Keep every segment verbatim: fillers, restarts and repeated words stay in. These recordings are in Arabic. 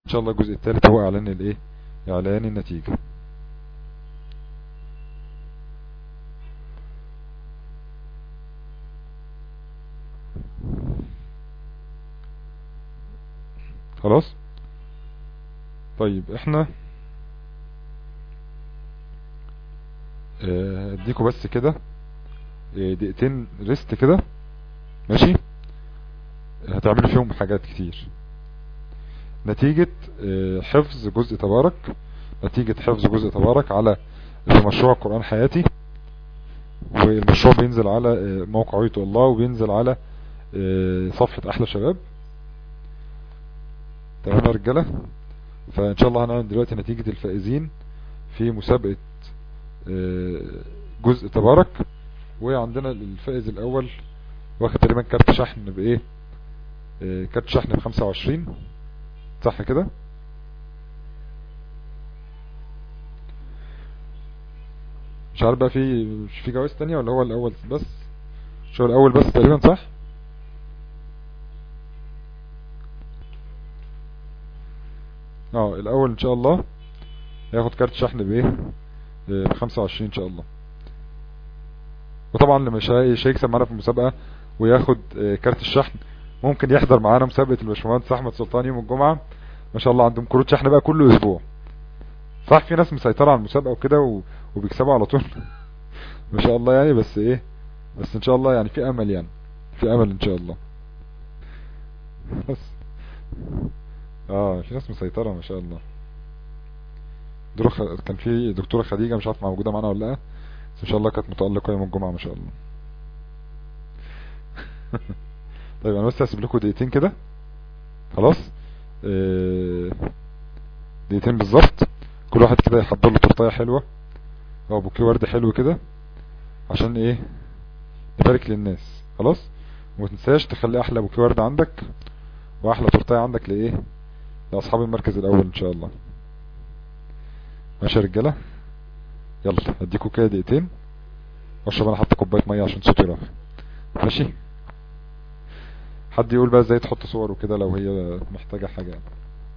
ان شاء الله الجزء الثالث هو اعلان الايه، اعلان النتيجة. خلاص. طيب احنا اه، اديكوا بس كده اه، دقيقتين ريست كده، ماشي؟ هتعملوا فيهم حاجات كتير. نتيجة اه، حفظ جزء تبارك، نتيجة حفظ جزء تبارك على في مشروع قرآن حياتي، والمشروع بينزل على اه، موقع عيط الله، وبينزل على اه، صفحة احلى شباب. تمام يا رجالة؟ فان شاء الله هنعلن دلوقتي نتيجة الفائزين في مسابقة اه، جزء تبارك. وعندنا الفائز الاول واخد تقريبا كارت شحن بايه، اه، كارت شحن بخمسة وعشرين، صح كده؟ مش عارف بقى في مش في جوائز تانية ولا هو الاول بس؟ مش هو الاول بس تقريبا، صح؟ اه الاول ان شاء الله هياخد كارت شحن بايه، اه، بخمسة وعشرين ان شاء الله. وطبعا اللي مش هي- مش هيكسب معانا في المسابقة وياخد اه، كارت الشحن، ممكن يحضر معانا مسابقة الباشمهندس احمد سلطان يوم الجمعة. ما شاء الله عندهم كروت شحن بقى كل اسبوع. صح في ناس مسيطرة على المسابقة وكده و... وبيكسبوا على طول. ما شاء الله يعني، بس ايه، بس ان شاء الله يعني في امل، يعني في امل ان شاء الله. بس اه في ناس مسيطرة ما شاء الله. دكتورة خ... كان في دكتورة خديجة، مش عارف موجودة معانا ولا لا، بس ان شاء الله كانت متألقة يوم الجمعة ما شاء الله. طيب انا بس هسيب لكم دقيقتين كده، خلاص؟ آه، دقيقتين بالظبط، كل واحد كده يحضر له تورتايه حلوة او بوكيه ورد حلو كده، عشان ايه، نبارك للناس. خلاص؟ وما تنساش تخلي احلى بوكيه ورد عندك واحلى تورتايه عندك لايه، لاصحاب المركز الاول ان شاء الله. ماشي يا رجاله؟ يلا اديكوا كده دقيقتين واشرب انا حتى كوبايه ميه عشان صوتي راح. ماشي؟ حد يقول بقى ازاي تحط صور وكده لو هي محتاجه حاجه يعني.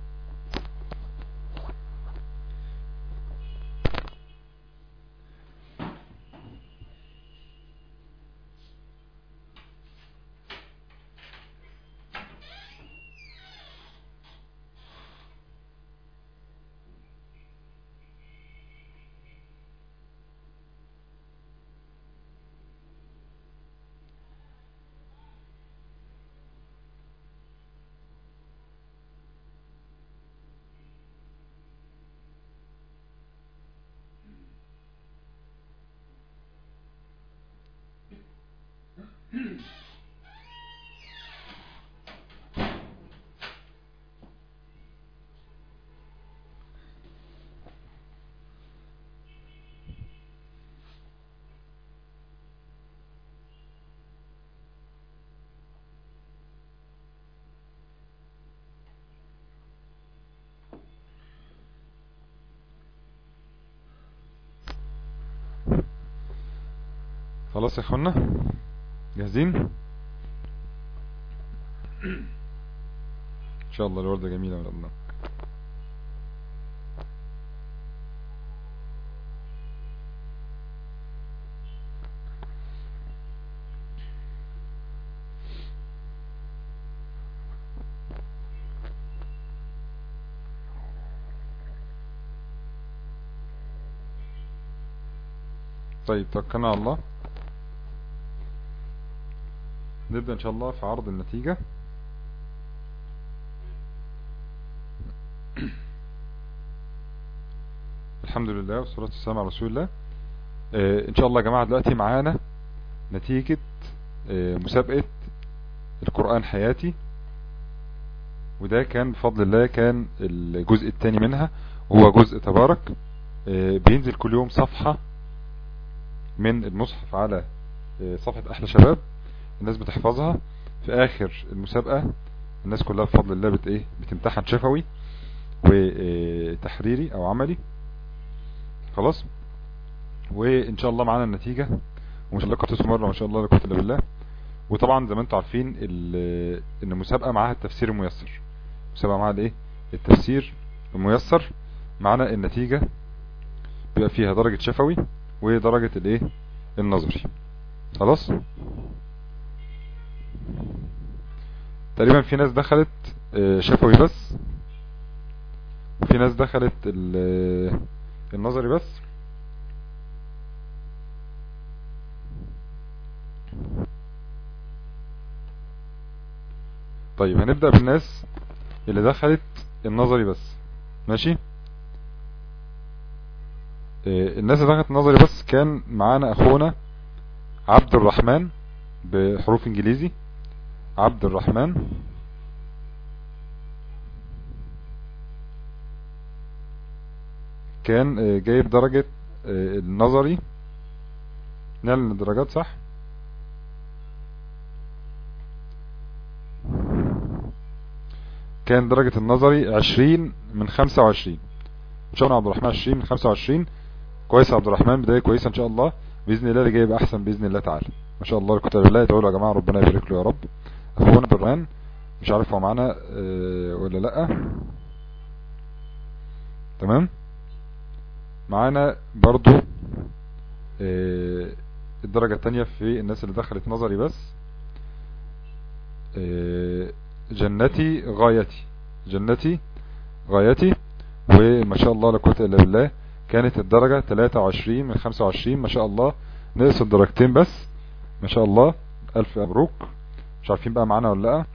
خلاص يا اخوانا، جاهزين؟ ان شاء الله الوردة جميلة من الله. طيب توكلنا على الله، نبدأ ان شاء الله في عرض النتيجة. الحمد لله والصلاة والسلام على رسول الله. آه ان شاء الله يا جماعة دلوقتي معانا نتيجة آه مسابقة القرآن حياتي، وده كان بفضل الله كان الجزء الثاني منها، وهو جزء تبارك. آه بينزل كل يوم صفحة من المصحف على آه صفحة احلى شباب، الناس بتحفظها في اخر المسابقة. الناس كلها بفضل الله بت ايه بتمتحن شفوي وتحريري او عملي. خلاص؟ وان شاء الله معانا النتيجة، وما شاء الله قطعته مرة ما شاء الله لا قوة الا بالله. وطبعا زي ما انتم عارفين ان المسابقة معاها التفسير الميسر، مسابقة معاها الايه التفسير الميسر معنا النتيجة بيبقى فيها درجة شفوي ودرجة الايه النظري. خلاص تقريبا في ناس دخلت شفوي بس، وفي ناس دخلت النظري بس. طيب هنبدأ بالناس اللي دخلت النظري بس. ماشي. الناس اللي دخلت النظري بس كان معانا اخونا عبد الرحمن بحروف انجليزي. عبد الرحمن كان جايب درجة النظري، نعلن الدرجات صح. كان درجة النظري عشرين من خمسة وعشرين. ان شاء الله عبد الرحمن عشرين من خمسة وعشرين. كويس يا عبد الرحمن، بداية كويسة ان شاء الله. بإذن الله اللي جايب احسن بإذن الله تعالى. ما شاء الله الكتاب بالله. تقولوا يا جماعة ربنا يبارك له يا رب. اخونا بران مش عارف هو معانا اه ولا لا. تمام. معانا برضو اه الدرجة التانية في الناس اللي دخلت نظري بس. اه جنتي غايتي. جنتي غايتي. وما شاء الله لا قوة الا بالله كانت الدرجة ثلاثة وعشرين من خمسة وعشرين. ما شاء الله نقص الدرجتين بس. ما شاء الله الف مبروك. مش عارفين بقى معانا ولا لا.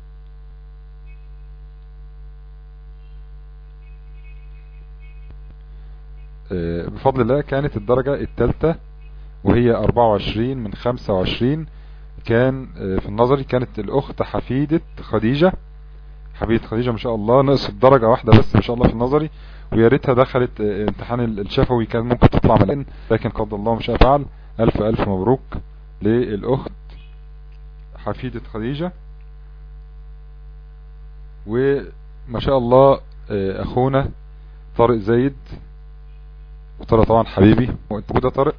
بفضل الله كانت الدرجة الثالثة وهي أربعة وعشرين من خمسة وعشرين. كان في النظري كانت الاخت حفيدة خديجة. حفيدة خديجة ما شاء الله نقصت درجة واحدة بس ما شاء الله في النظري، ويا ريتها دخلت امتحان الشفوي كان ممكن تطلع ملائن، لكن قدر الله ما شاء فعل. الف الف مبروك للاخت حفيدة خديجة. وما شاء الله اخونا طارق زايد. وطارق طبعا حبيبي. وانت كده طارق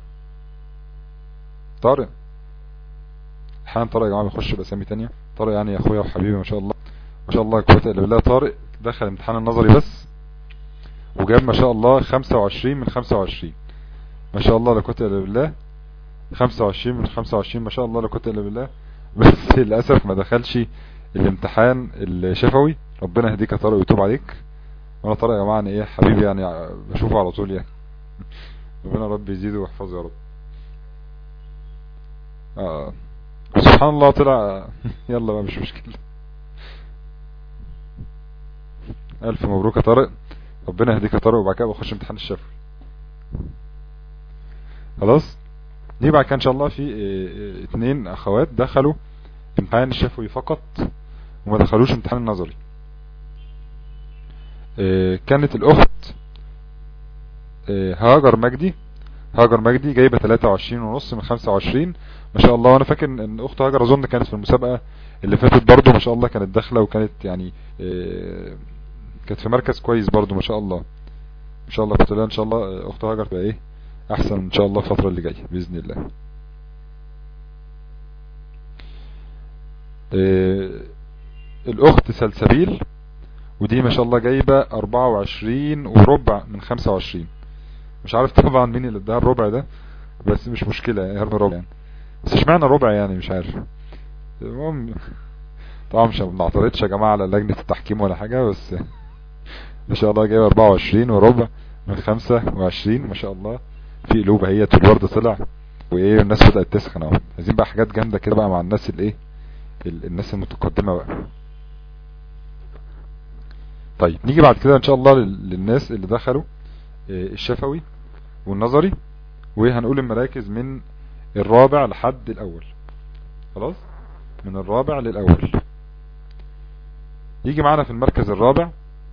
طارق احيانا طارق يا جماعة بيخش باسامي تانية. طارق يعني يا اخويا وحبيبي ما شاء الله. ما شاء الله قوة الا بالله. طارق دخل امتحان النظري بس وجاب ما شاء الله خمسة وعشرين من خمسة وعشرين. ما شاء الله لا قوة الا بالله. خمسة وعشرين من خمسة وعشرين ما شاء الله لا قوة الا بالله. بس للاسف ما دخلش الامتحان الشفوي. ربنا يهديك يا طارق ويتوب عليك. وانا طارق يا جماعه ايه حبيبي يعني بشوفه على طول يعني. ربنا رب يزيده ويحفظه يا رب. اه سبحان الله طلع. يلا بقى مش مشكله. الف مبروك يا طارق. ربنا يهديك يا طارق. وبعد كده بخش امتحان الشفوي. خلاص. دي بعد كده ان شاء الله في اه اتنين اخوات دخلوا امتحان الشفوي فقط وما دخلوش امتحان النظري. اه كانت الاخت اه هاجر مجدي. هاجر مجدي جايبه ثلاثة وعشرين ونص من خمسة وعشرين. ما شاء الله. وانا فاكر ان اخت هاجر اظن كانت في المسابقة اللي فاتت برضو ما شاء الله كانت داخله وكانت يعني اه كانت في مركز كويس برضو ما شاء الله. ان شاء الله كنت ان شاء الله اخت هاجر تبقى ايه احسن ان شاء الله الفترة اللي جاية باذن الله. اه الاخت سلسبيل ودي ما شاء الله جايبه أربعة وعشرين وربع من خمسة وعشرين. مش عارف طبعا مين اللي اداها الربع ده بس مش مشكلة يعني هرب الربع يعني. بس اشمعنى ربع يعني مش عارف. المهم طبعا مش بنعترضش يا جماعة على لجنة التحكيم ولا حاجة بس ما شاء الله جايبه أربعة وعشرين وربع من خمسة وعشرين. ما شاء الله في قلوب هي الورد طلع وايه الناس بدأت تسخن اهو. عايزين بقى حاجات جامدة كده بقى مع الناس الايه الناس المتقدمة بقى. طيب نيجي بعد كده ان شاء الله للناس اللي دخلوا الشفوي والنظري وهنقول المراكز من الرابع لحد الاول. خلاص من الرابع للاول. يجي معنا في المركز الرابع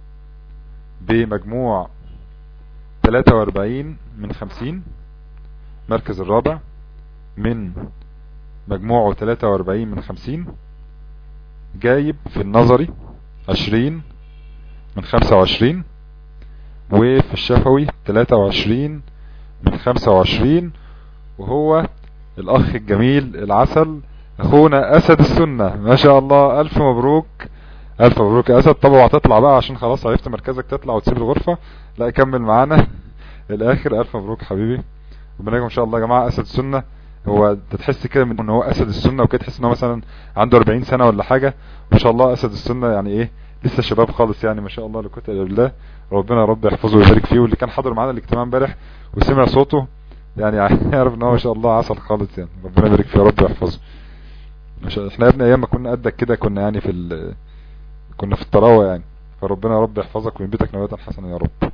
بمجموع ثلاثة وأربعين من خمسين. مركز الرابع من مجموعه ثلاثة وأربعين من خمسين. جايب في النظري عشرين من خمسة وعشرين وفي الشفوي ثلاثة وعشرين من خمسة وعشرين. وهو الاخ الجميل العسل اخونا اسد السنة. ما شاء الله الف مبروك الف مبروك يا اسد. طب هتطلع بقى عشان خلاص عرفت مركزك تطلع وتسيب الغرفة؟ لا كمل معانا الاخر. الف مبروك حبيبي، ربنا يكرمك ان شاء الله. يا جماعة اسد السنة، هو انت تحس كده من ان هو اسد السنة وكده، تحس ان هو مثلا عنده اربعين سنة ولا حاجة. ما شاء الله اسد السنة يعني ايه، لسه شباب خالص يعني، ما شاء الله لا قوه الا بالله. ربنا يا رب يحفظه ويبارك فيه. واللي كان حاضر معانا الاجتماع امبارح وسمع صوته يعني يعرف ان هو ما شاء الله عسل خالص يعني، ربنا يبارك فيه يا رب يحفظه. ما شاء الله احنا يا ابني ايام ما كنا قدك كده كنا يعني في ال... كنا في الطراوه يعني. فربنا يا رب يحفظك وينبتك نباتا حسنا يا رب.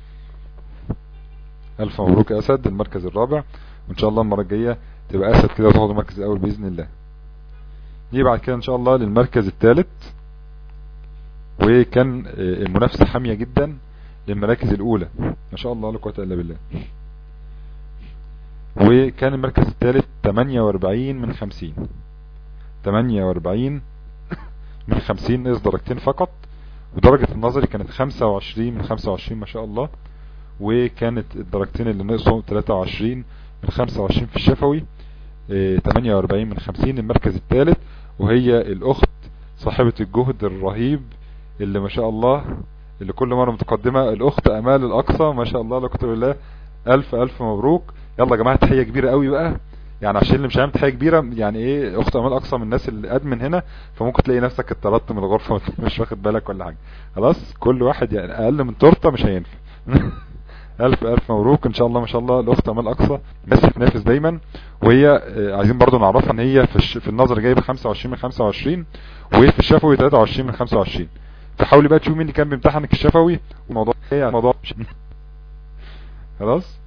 الف مبروك يا اسد، المركز الرابع، وان شاء الله المره الجايه تبقى اسد كده وتاخد المركز الاول باذن الله. نيجي بعد كده ان شاء الله للمركز الثالث، وكان المنافسه حاميه جدا للمراكز الاولى، ما شاء الله لا قوه الا بالله. وكان المركز الثالث ثمانية واربعين من خمسين، ثمانية واربعين من خمسين، نقص درجتين فقط. ودرجة النظري كانت خمسة وعشرين من خمسة وعشرين ما شاء الله. وكانت الدرجتين اللي نقصوا ثلاثة وعشرين من خمسة وعشرين في الشفوي. اه ثمانية واربعين من خمسين المركز الثالث، وهي الاخت صاحبة الجهد الرهيب اللي ما شاء الله اللي كل مرة متقدمة، الاخت امال الاقصى ما شاء الله لا قوه الا بالله. الف الف مبروك. يلا يا جماعة تحية كبيرة قوي بقى يعني، عشان اللي مش عامل تحية كبيرة يعني ايه، اخت امال اقصى من الناس اللي ادمن هنا، فممكن تلاقي نفسك اتطردت من الغرفة مش واخد بالك ولا حاجة. خلاص كل واحد يعني اقل من تورته مش هينفع. الف الف مبروك ان شاء الله. ما شاء الله الاخت امال اقصى بس بتنافس دايما، وهي عايزين برضو نعرفها ان هي في, الش... في النظر جايبه خمسة وعشرين من خمسة وعشرين، وفي الشفوي ثلاثة وعشرين من خمسة وعشرين. فحاولي بقى تشوفي مين اللي كان بيمتحنك الشفوي والموضوع ايه الموضوع. خلاص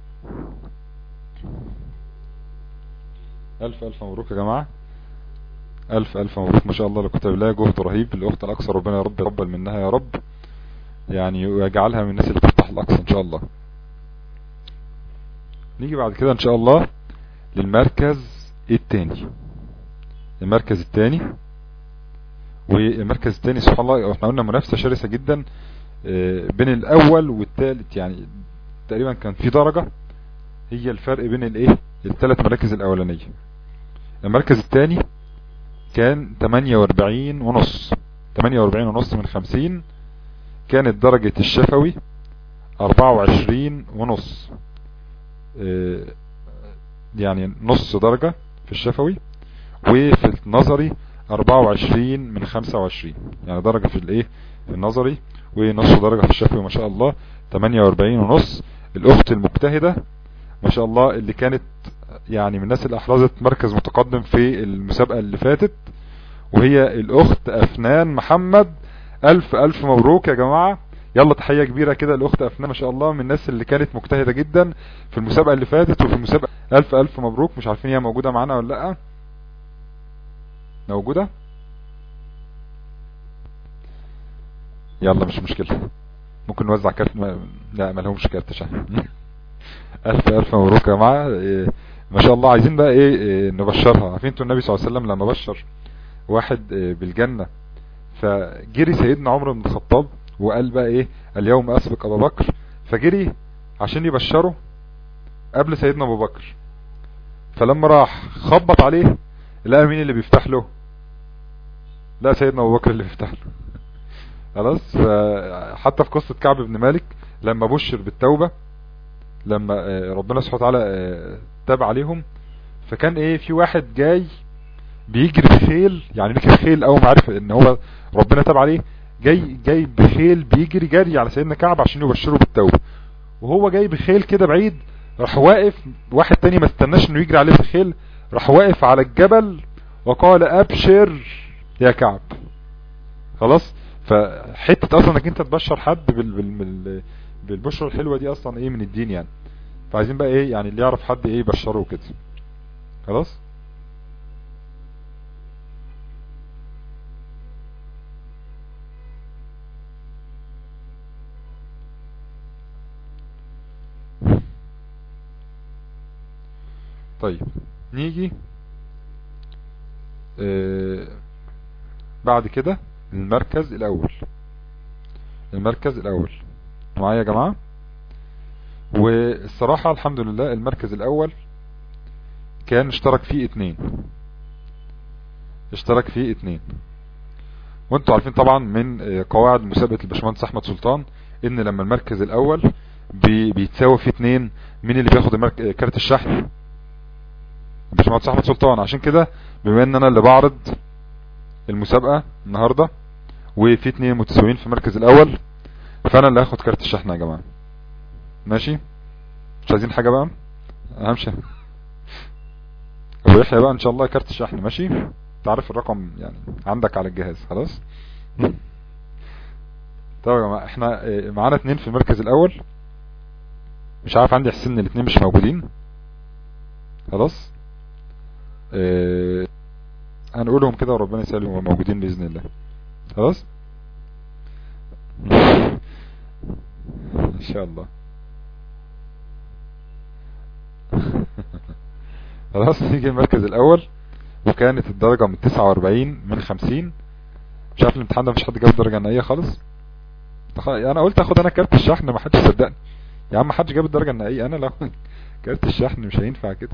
الف الف مبروك يا جماعة. الف الف مبروك ما شاء الله لا قوه الا بالله. جهد رهيب الاخت الاقصى، ربنا يا رب يقبل منها يا رب يعني، ويجعلها من الناس اللي تفتح الاقصى ان شاء الله. نيجي بعد كده ان شاء الله للمركز الثاني. المركز الثاني والمركز الثاني سبحان الله احنا قلنا منافسة شرسة جدا بين الاول والثالث يعني، تقريبا كان في درجة هي الفرق بين الايه الثلاث مراكز الاولانية. المركز الثاني كان ثمانية واربعين ونص، ثمانية واربعين ونص من خمسين. كانت درجة الشفوي اربعة وعشرين ونص، يعني نص درجة في الشفوي. وفي النظري اربعة وعشرين من خمسة وعشرين، يعني درجة في الايه في النظري ونص درجة في الشفوي ما شاء الله. ثمانية واربعين ونص. الاخت المجتهدة ما شاء الله اللي كانت يعني من الناس اللي احرزت مركز متقدم في المسابقة اللي فاتت، وهي الاخت افنان محمد. الف الف مبروك يا جماعة. يلا تحية كبيرة كده الاخت افنان ما شاء الله، من الناس اللي كانت مجتهدة جدا في المسابقة اللي فاتت وفي المسابقة. الف الف مبروك. مش عارفين هي موجودة معانا ولا لا؟ موجودة؟ يلا مش مشكلة، ممكن نوزع كارت ما... لا ما لهمش كارت شحن. الف الف مبروك يا جماعة. إيه ما شاء الله. عايزين بقى ايه, إيه نبشرها. عارفين انتوا النبي صلى الله عليه وسلم لما بشر واحد إيه بالجنة، فجري سيدنا عمر بن الخطاب وقال بقى ايه اليوم اسبق ابا بكر، فجري عشان يبشره قبل سيدنا ابو بكر. فلما راح خبط عليه لقى مين اللي بيفتح له؟ لا سيدنا ابو بكر اللي بيفتح له. خلاص. حتى في قصة كعب بن مالك لما بشر بالتوبة، لما ربنا سبحانه وتعالى تاب عليهم، فكان ايه في واحد جاي بيجري بخيل، يعني ركب خيل اول ما عرف ان هو ربنا تاب عليه، جاي جاي بخيل بيجري جري على سيدنا كعب عشان يبشره بالتوبة. وهو جاي بخيل كده بعيد، راح واقف واحد تاني ما استناش انه يجري عليه بالخيل، راح واقف على الجبل وقال ابشر يا كعب. خلاص. فحتة اصلا انك انت تبشر حد بال بال بالبشرة الحلوة دي اصلا ايه من الدين يعني. فعايزين بقى ايه يعني اللي يعرف حد ايه يبشره كده. خلاص. طيب نيجي آه بعد كده المركز الاول. المركز الاول معايا يا جماعة. والصراحة الحمد لله المركز الاول كان اشترك فيه اتنين، اشترك فيه اتنين. وانتوا عارفين طبعا من قواعد مسابقة الباشمهندس احمد سلطان ان لما المركز الاول بي بيتساوي فيه اتنين، مين اللي بياخد المرك... كارت الشحن؟ الباشمهندس احمد سلطان. عشان كده بما ان انا اللي بعرض المسابقة النهاردة وفي اتنين متساويين في المركز الاول، فانا اللي هاخد كارت الشحن يا جماعة. ماشي؟ مش عايزين حاجة بقى؟ همشي ابو يحيى بقى ان شاء الله كارت الشحن. ماشي؟ تعرف الرقم يعني عندك على الجهاز خلاص. طيب يا جماعة احنا معانا اتنين في المركز الاول، مش عارف عندي احساس ان الاتنين مش موجودين. خلاص اه هنقولهم كده وربنا يسهلهم موجودين باذن الله. خلاص ان شاء الله. خلاص نيجي المركز الاول، وكانت الدرجة من تسعة واربعين من خمسين. مش عارف الامتحان ده مفيش حد جاب درجة نهائية خالص. انا قلت اخد انا كارت الشحن، ما حدش صدقني يا عم. حدش جاب الدرجة النهائية، انا لو كارت الشحن مش هينفع كده.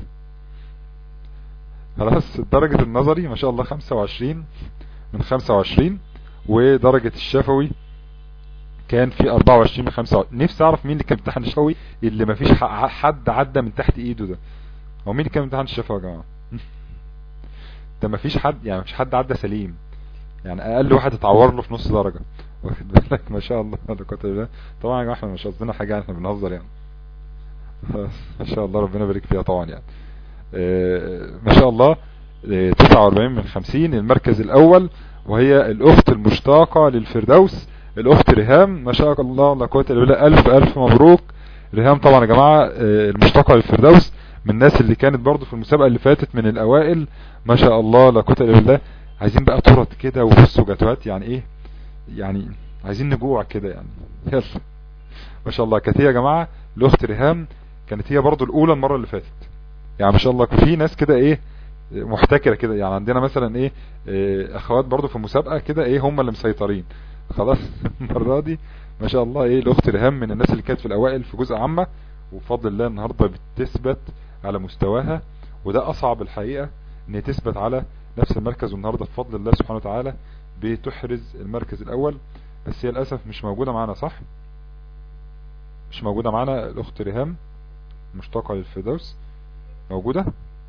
خلاص درجة النظري ما شاء الله خمسة وعشرين من خمسة وعشرين، ودرجة الشفوي كان في اربعة وعشرين من خمسة وعشرين. نفسي اعرف مين اللي كان امتحان الشفوي اللي ما فيش حد عدى من تحت ايده ده. هو مين اللي كان امتحان الشفوي يا جماعة؟ ده ما فيش حد، يعني مفيش حد عدى سليم، يعني اقل واحد اتعور له في نص درجة. واخد بالك؟ ما شاء الله لا قوه الا بالله. طبعا يا جماعه احنا مش قصدنا حاجه، احنا بنهزر يعني. ما شاء الله ربنا يبارك فيها طبعا يعني. اه ما شاء الله. اه تسعة واربعين من خمسين المركز الاول، وهي الاخت المشتاقة للفردوس الاخت ريهام. ما شاء الله لا قوه الا بالله. الف الف مبروك ريهام. طبعا يا جماعه اه المشتاقة للفردوس من الناس اللي كانت برضو في المسابقة اللي فاتت من الاوائل. ما شاء الله لا قوه الا بالله. عايزين بقى تورت كده وبصوا جاتوات يعني ايه، يعني عايزين نجوع كده يعني. يلا ما شاء الله. كانت هي يا جماعة الاخت ريهام كانت هي برضو الاولى المرة اللي فاتت. يعني ما شاء الله في ناس كده ايه محتكرة كده، يعني عندنا مثلا ايه, إيه اخوات برضو في المسابقة كده ايه هم اللي مسيطرين. خلاص المرة دي ما شاء الله ايه الاخت ريهام من الناس اللي كانت في الاوائل في جزء عامة، وبفضل الله النهاردة بتثبت على مستواها. وده اصعب الحقيقة ان تثبت على نفس المركز، والنهاردة بفضل الله سبحانه وتعالى بتحرز المركز الاول. بس هي للأسف مش موجودة معنا. صح؟ مش موجودة معنا الاخت ريهام مشتاقة للفردوس. موجودة؟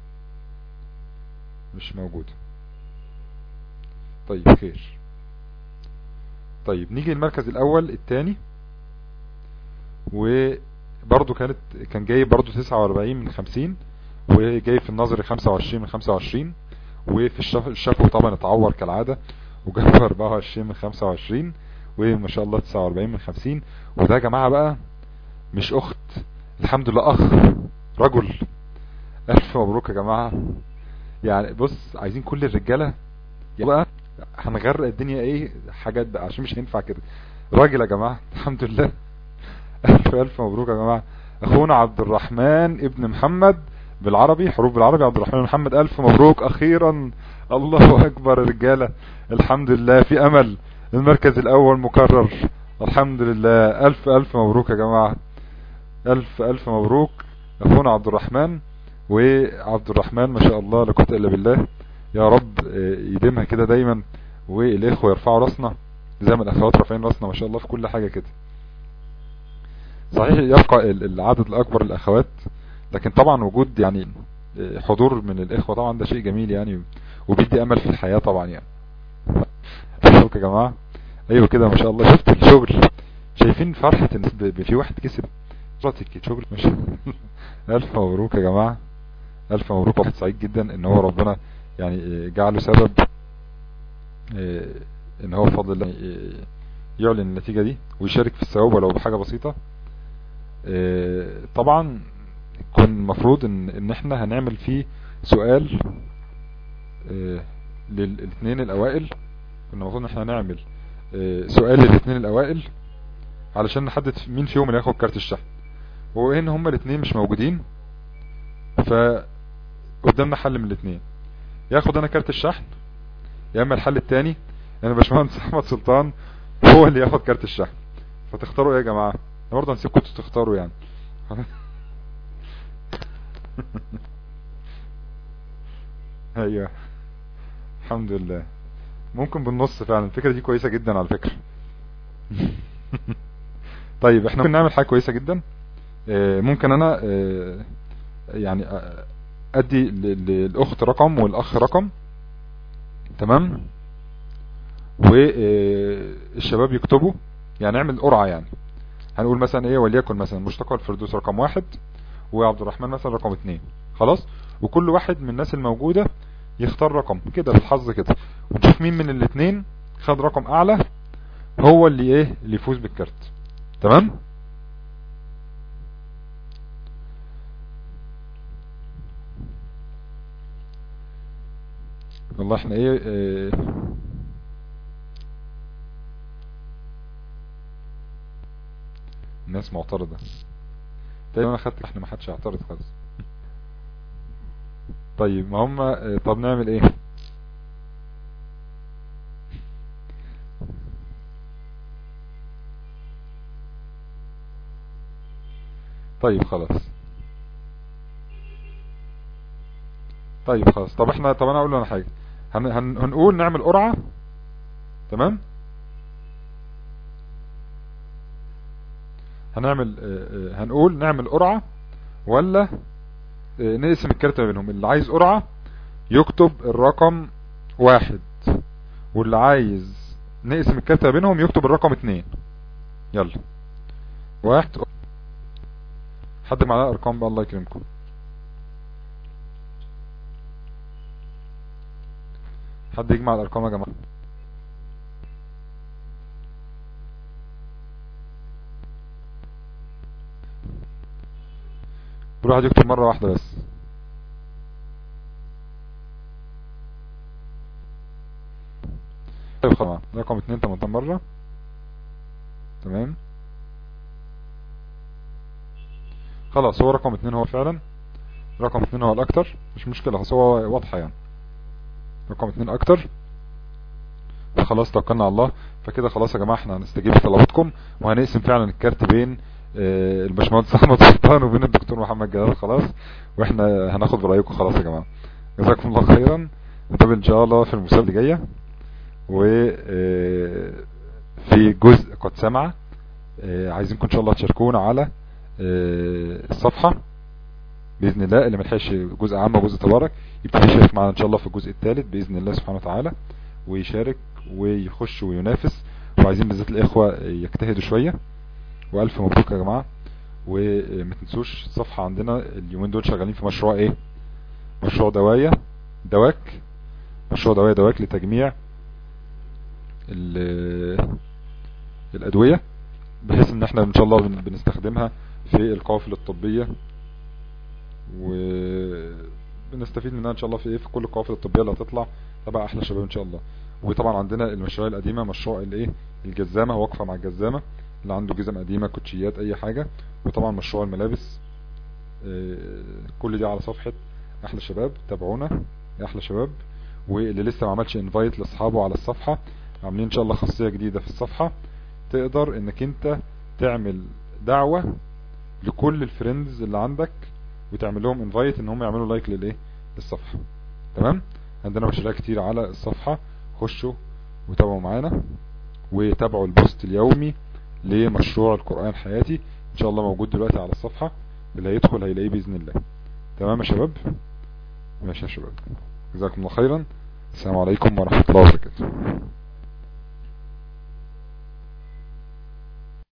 مش موجودة. طيب خير. طيب نيجي المركز الاول الثاني، وبرضو كانت كان جايب برضو تسعة واربعين من خمسين، وجايب في النظري خمسة وعشرين من خمسة وعشرين، وفي الشفوي طبعا اتعور كالعادة وجاب اربعة وعشرين من خمسة وعشرين، وما شاء الله تسعة واربعين من خمسين. وده يا جماعة بقى مش اخت، الحمد لله اخ رجل. الف مبروك يا جماعة. يعني بص عايزين كل الرجالة بقى هنغرق الدنيا ايه حاجات بقى، عشان مش هينفع كده. راجل يا جماعة الحمد لله. الف الف مبروك يا جماعة. اخونا عبد الرحمن ابن محمد بالعربي، حروف بالعربي، عبد الرحمن محمد. الف مبروك اخيرا. الله اكبر رجالة. الحمد لله في امل. المركز الاول مكرر الحمد لله. الف الف مبروك يا جماعة. الف الف مبروك اخونا عبد الرحمن. وعبد الرحمن ما شاء الله لا قوه الا بالله. يا رب يديمها كده دايما، والاخوه يرفعوا راسنا زي ما الاخوات رافعين راسنا ما شاء الله في كل حاجة كده. صحيح يبقى العدد الاكبر الاخوات، لكن طبعا وجود يعني حضور من الاخوة طبعا ده شيء جميل يعني، وبيدي امل في الحياة طبعا يعني. مبروك يا جماعة. ايوه كده ما شاء الله. شفت الشغل؟ شايفين فرحة ان في واحد كسب شغل؟ مش الف مبروك يا جماعة. الف مبروك. واحد سعيد جدا ان هو ربنا يعني جعله سبب ان هو بفضل الله يعلن النتيجة دي ويشارك في الثواب ولو بحاجة بسيطة. طبعا كان المفروض ان, ان احنا هنعمل فيه سؤال للاثنين الاوائل. كنا المفروض ان احنا نعمل سؤال للاثنين الاوائل علشان نحدد مين فيهم اللي هياخد كارت الشحن. وان هما الاثنين مش موجودين، فقدامنا حل من الاثنين، ياخد انا كارت الشحن، يا اما الحل الثاني انا باشمهندس احمد سلطان هو اللي ياخد كارت الشحن. فتختاروا ايه يا جماعه؟ انا برضه هنسيبكم تختاروا يعني. ايوه الحمد لله. ممكن بالنص فعلا، الفكرة دي كويسة جدا على فكرة. طيب احنا ممكن نعمل حاجة كويسة جدا. اه ممكن انا اه يعني ادي للاخت رقم والاخ رقم، تمام، والشباب يكتبوا، يعني نعمل قرعة. يعني هنقول مثلا ايه، وليكن مثلا مشتاق الفردوس رقم واحد، وعبد الرحمن مثلا رقم اتنين، خلاص. وكل واحد من الناس الموجودة يختار رقم كده بالحظ كده، ونشوف مين من الاتنين خد رقم اعلى، هو اللي ايه اللي يفوز بالكارت. تمام. والله احنا ايه, إيه الناس معترضة تقريبا، انا خدت احنا ما حدش يعترض خالص. طيب ما هم إيه، طب نعمل ايه؟ طيب خلاص. طيب خلاص. طب احنا طب انا اقول له انا حاجة، هن... هن... هنقول نعمل قرعة. تمام. هنعمل اه اه هنقول نعمل قرعة، ولا اه نقسم الكارت ما بينهم. اللي عايز قرعة يكتب الرقم واحد، واللي عايز نقسم الكارت ما بينهم يكتب الرقم اتنين. يلا. واحد. حد معاه ارقام بقى، الله يكرمكم. حد يجمع الارقام يا جماعة. كل واحد يكتب مرة واحدة بس. طيب خلاص، رقم اتنين تمنتاشر مرة. تمام. خلاص، هو رقم اتنين هو فعلا رقم اتنين هو الاكتر، مش مشكلة، بس هو واضحة يعني. رقم اتنين اكتر. خلاص توكلنا على الله. فكده خلاص يا جماعة، احنا هنستجيب طلباتكم، وهنقسم فعلا الكارت بين آه، الباشمهندس احمد سلطان وبين الدكتور محمد جلال. خلاص، واحنا هناخد برأيكم. خلاص يا جماعة، جزاكم الله خيرا. نتقابل ان شاء الله في المسابقة اللي جاية. و آه، في جزء قد سمع، آه، عايزينكم ان شاء الله تشاركونا على آه، الصفحة بإذن الله. اللي ملحقش جزء عام وجزء تبارك يبتدي يشارك معنا ان شاء الله في الجزء الثالث بإذن الله سبحانه وتعالى، ويشارك ويخش وينافس. وعايزين بالذات الإخوة يجتهدوا شوية. وألف مبروك يا جماعة. وما تنسوش الصفحة عندنا اليومين دول شغالين في مشروع ايه، مشروع دوايا دواك مشروع دوايا دواك لتجميع الأدوية، بحيث ان احنا ان شاء الله بنستخدمها في القوافل الطبية، وبنستفيد منها ان شاء الله في ايه في كل القوافل الطبية اللي هتطلع تبع احلى شباب ان شاء الله. وطبعا عندنا المشاريع القديمة، مشروع الايه الجزامة، واقفة مع الجزامة اللي عنده جزم قديمة، كوتشيات، اي حاجة. وطبعا مشروع الملابس. كل دي على صفحة احلى شباب، تابعونا يا احلى شباب. واللي لسه ما عملش انفايت لاصحابه على الصفحة، عاملين ان شاء الله خاصية جديدة في الصفحة، تقدر انك انت تعمل دعوة لكل الفريندز اللي عندك، وتعمل لهم انفايت ان هم يعملوا لايك للايه للصفحة. تمام. عندنا مشاريع كتير على الصفحة، خشوا وتابعوا معانا، وتابعوا البوست اليومي لمشروع القرآن حياتي، ان شاء الله موجود دلوقتي على الصفحة، اللي هيدخل هيلاقيه بإذن الله. تمام يا شباب. ماشي يا شباب، جزاكم الله خيرا. السلام عليكم ورحمة الله وبركاته.